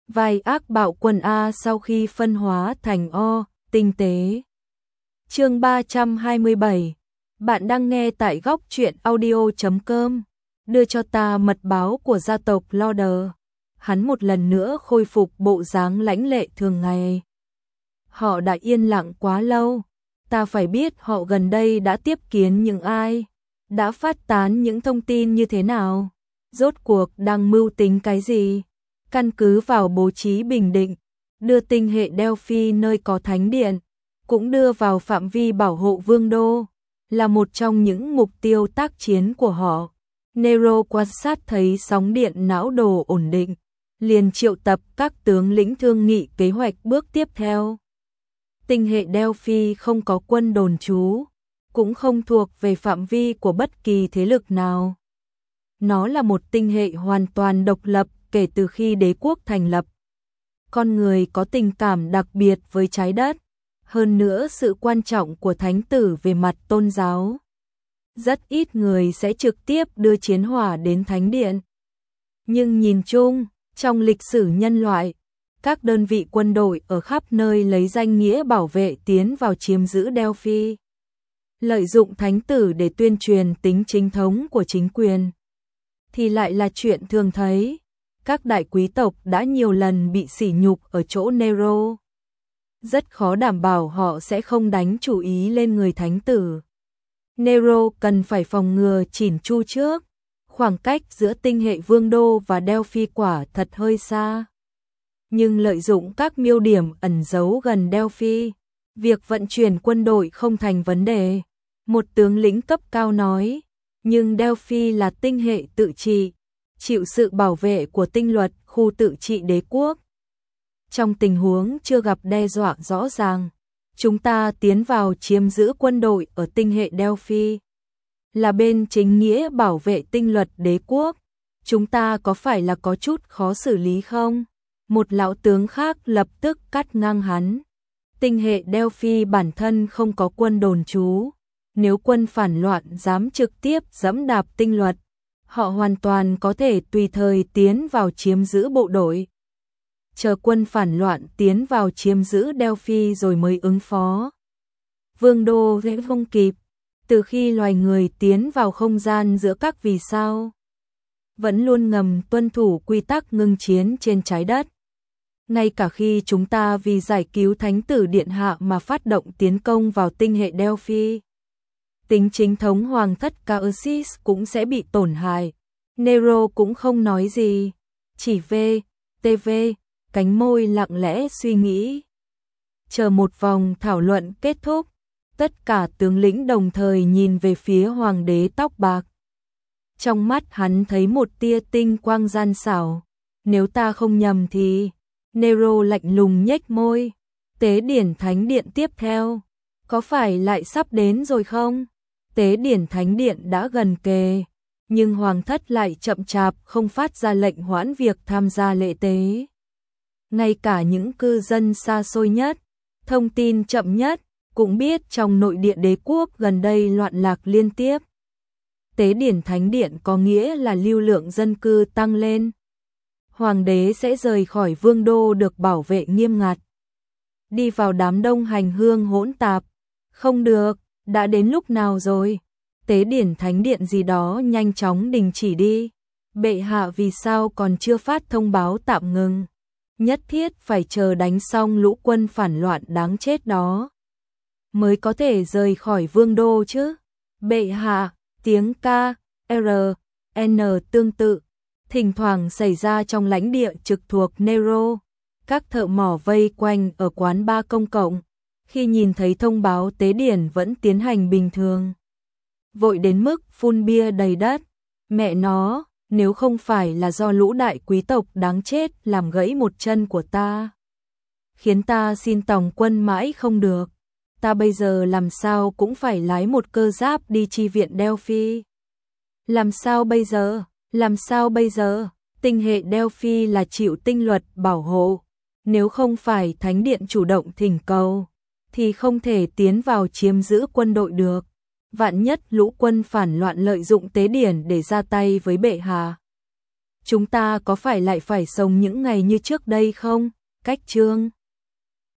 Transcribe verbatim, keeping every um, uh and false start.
Vai ác bạo quân A sau khi phân hóa thành O, tinh tế. Chương ba trăm hai mươi bảy. Bạn đang nghe tại góc truyện audio chấm com. Đưa cho ta mật báo của gia tộc Lauder. Hắn một lần nữa khôi phục bộ dáng lãnh lệ thường ngày. Họ đã yên lặng quá lâu. Ta phải biết họ gần đây đã tiếp kiến những ai, đã phát tán những thông tin như thế nào, rốt cuộc đang mưu tính cái gì. Căn cứ vào bố trí bình định, đưa tinh hệ Delphi nơi có thánh điện, cũng đưa vào phạm vi bảo hộ vương đô, là một trong những mục tiêu tác chiến của họ. Nero quan sát thấy sóng điện não đồ ổn định, liền triệu tập các tướng lĩnh thương nghị kế hoạch bước tiếp theo. Tinh hệ Delphi không có quân đồn trú, cũng không thuộc về phạm vi của bất kỳ thế lực nào. Nó là một tinh hệ hoàn toàn độc lập kể từ khi đế quốc thành lập. Con người có tình cảm đặc biệt với trái đất, hơn nữa sự quan trọng của thánh tử về mặt tôn giáo. Rất ít người sẽ trực tiếp đưa chiến hỏa đến thánh điện. Nhưng nhìn chung, trong lịch sử nhân loại, các đơn vị quân đội ở khắp nơi lấy danh nghĩa bảo vệ tiến vào chiếm giữ Delphi, lợi dụng thánh tử để tuyên truyền tính chính thống của chính quyền, thì lại là chuyện thường thấy. Các đại quý tộc đã nhiều lần bị sỉ nhục ở chỗ Nero. Rất khó đảm bảo họ sẽ không đánh chủ ý lên người thánh tử. Nero cần phải phòng ngừa chỉn chu trước. Khoảng cách giữa tinh hệ Vương đô và Delphi quả thật hơi xa. Nhưng lợi dụng các miêu điểm ẩn giấu gần Delphi, việc vận chuyển quân đội không thành vấn đề. Một tướng lĩnh cấp cao nói, nhưng Delphi là tinh hệ tự trị, chịu sự bảo vệ của tinh luật khu tự trị đế quốc. Trong tình huống chưa gặp đe dọa rõ ràng, chúng ta tiến vào chiếm giữ quân đội ở tinh hệ Delphi, là bên chính nghĩa bảo vệ tinh luật đế quốc. Chúng ta có phải là có chút khó xử lý không? Một lão tướng khác lập tức cắt ngang hắn. Tinh hệ Delphi bản thân không có quân đồn trú. Nếu quân phản loạn dám trực tiếp giẫm đạp tinh luật, họ hoàn toàn có thể tùy thời tiến vào chiếm giữ bộ đội. Chờ quân phản loạn tiến vào chiếm giữ Delphi rồi mới ứng phó. Vương đô sẽ không kịp. Từ khi loài người tiến vào không gian giữa các vì sao, vẫn luôn ngầm tuân thủ quy tắc ngưng chiến trên trái đất. Ngay cả khi chúng ta vì giải cứu thánh tử điện hạ mà phát động tiến công vào tinh hệ Delphi, tính chính thống hoàng thất Chaosis cũng sẽ bị tổn hại. Nero cũng không nói gì, chỉ về, tê vê, cánh môi lặng lẽ suy nghĩ. Chờ một vòng thảo luận kết thúc, tất cả tướng lĩnh đồng thời nhìn về phía hoàng đế tóc bạc. Trong mắt hắn thấy một tia tinh quang gian xảo. Nếu ta không nhầm thì... Nero lạnh lùng nhếch môi. Tế điển thánh điện tiếp theo, có phải lại sắp đến rồi không? Tế điển thánh điện đã gần kề, nhưng hoàng thất lại chậm chạp không phát ra lệnh hoãn việc tham gia lễ tế. Ngay cả những cư dân xa xôi nhất, thông tin chậm nhất, cũng biết trong nội địa đế quốc gần đây loạn lạc liên tiếp. Tế điển thánh điện có nghĩa là lưu lượng dân cư tăng lên. Hoàng đế sẽ rời khỏi vương đô được bảo vệ nghiêm ngặt. Đi vào đám đông hành hương hỗn tạp. Không được, đã đến lúc nào rồi? Tế điển thánh điện gì đó nhanh chóng đình chỉ đi. Bệ hạ vì sao còn chưa phát thông báo tạm ngừng? Nhất thiết phải chờ đánh xong lũ quân phản loạn đáng chết đó mới có thể rời khỏi vương đô chứ. Bệ hạ, tiếng K, R, N tương tự thỉnh thoảng xảy ra trong lãnh địa trực thuộc Nero. Các thợ mỏ vây quanh ở quán bar công cộng, khi nhìn thấy thông báo tế điển vẫn tiến hành bình thường, vội đến mức phun bia đầy đất. Mẹ nó, nếu không phải là do lũ đại quý tộc đáng chết làm gãy một chân của ta, khiến ta xin tòng quân mãi không được, ta bây giờ làm sao cũng phải lái một cơ giáp đi chi viện Delphi. Làm sao bây giờ? Làm sao bây giờ? Tinh hệ Delphi là chịu tinh luật bảo hộ. Nếu không phải thánh điện chủ động thỉnh cầu, thì không thể tiến vào chiếm giữ quân đội được. Vạn nhất lũ quân phản loạn lợi dụng tế điển để ra tay với bệ hạ. chúng ta có phải lại phải sống những ngày như trước đây không? Cách chương